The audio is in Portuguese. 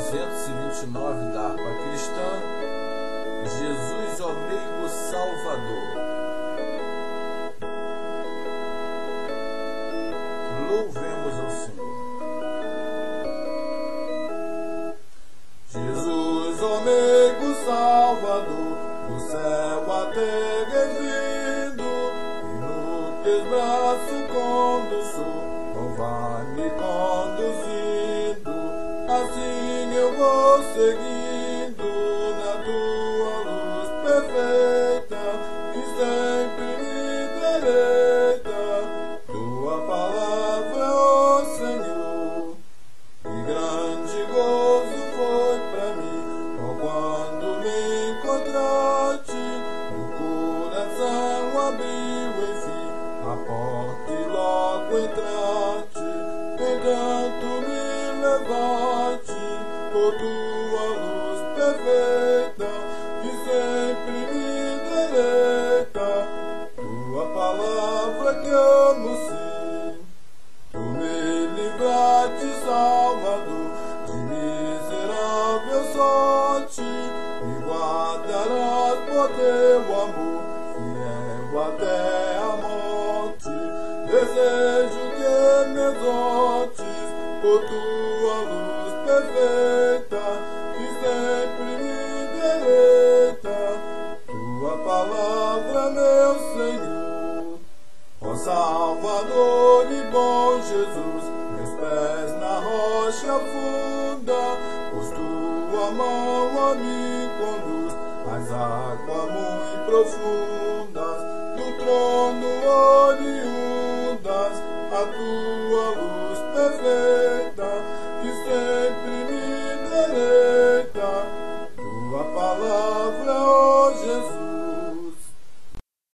229 da Harpa Cristã, Jesus, ó meigo Salvador. Louvemos ao Senhor. Jesus, ó meigo Salvador, do céu à terra és vindo, e no teus braços conduço, vai-me conduzindo, assim eu vou seguindo na tua luz perfeita, que sempre me deleita. Tua palavra, ó Senhor, e grande gozo foi pra mim, ó, quando me encontraste, o coração abriu, enfim, a porta e logo entraste. Tanto me levaste por tua luz perfeita, que sempre me deleita. Tua palavra que amo sim, tu me livraste, Salvador, de miserável sorte, me guardarás por teu amor, fiel até a morte. Desejo que me exaltes por tua luz perfeita, que sempre me deleita. Tua palavra, meu Senhor, ó Salvador e bom Jesus, meus pés na rocha funda, pois tua mão a mim conduz às águas muito profundas.